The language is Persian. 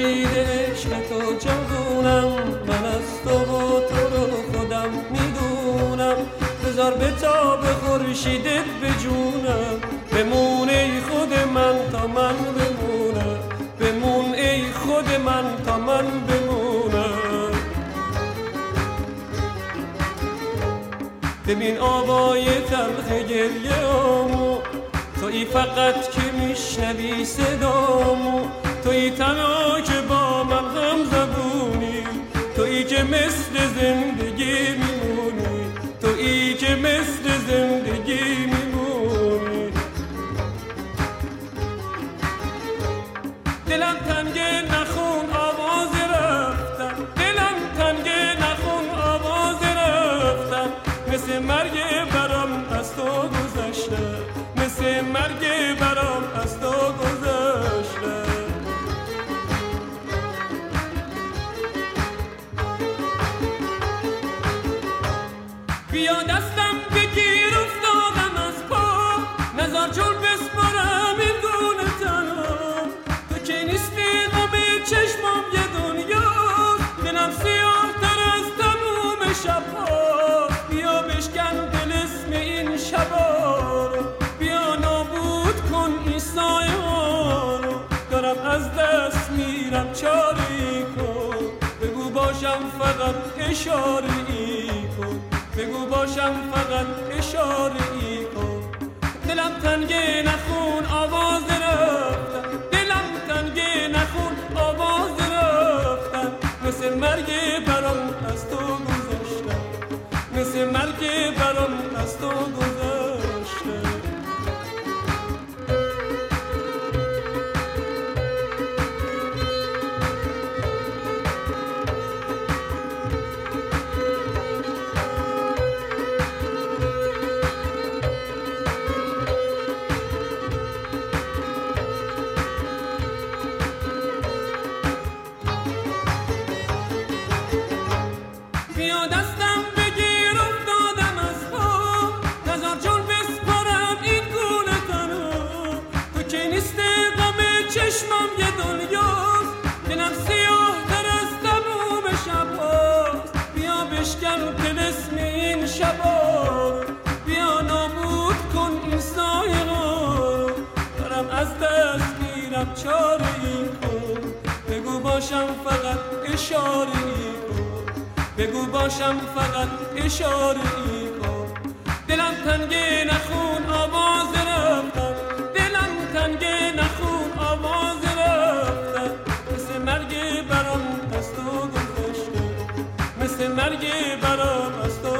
خورشید عشق تو جوونم، من از تو و تو رو خودم میدونم. بذار بتاب خورشیدت به جونم، بمون ای خود من تا من بمونم، بمون ای خود من تا من بمونم. ببین آوای تلخ گریه آمو، تویی فقط که میشنوی صدامو، تویی تنها که با من هم زبونی، تویی که مثل زندگی میمونی، تویی که مثل زندگی میمونی. دلم تنگه نخون آواز رفتن، دلم تنگه نخون آواز رفتن، مثل مرگ برام از تو گذشته، مثل مرگ برام از تو گذشته. بیا دستم بگیر افتادم از پا، نزار جول بسپارم این گونه تنها. تو که نیستی غم چشمام یه دنیا، دلم سیاه تر از تموم شبها. بیا بشکن دل اسم این شبا رو، بیا نابود کن این سایه ها رو. دارم از دست میرم چاری کن، بگو باشم فقط اشاره ای کن، بگو باشم فقط اشاره ای کن. دلم تنگه نخون آواز رفتن، دلم تنگه نخون آواز رفتن، مثل مرگ برام از تو گذشتن، مثل مرگ برام از تو گذشتن. بیا دستم بگیر افتادم از پا، نزار جون بسپارم این گونه تنها. تو که نیستی غم چشمم یه دنیاست، دلم سیاه تر از تموم شبهاست. بیا بشکن طلسم این شبا رو، بیا نابود کن این سایه ها رو. دارم از دست میرم چاره ای کن، بگو باشم فقط اشاره ای کن، بگو باشم فقط اشاره ای کن. دلم تنگه نخون آواز رفتن، دلم تنگه نخون آواز رفتن، مثل مرگ برام از تو گذشته، مثل مرگ برام از تو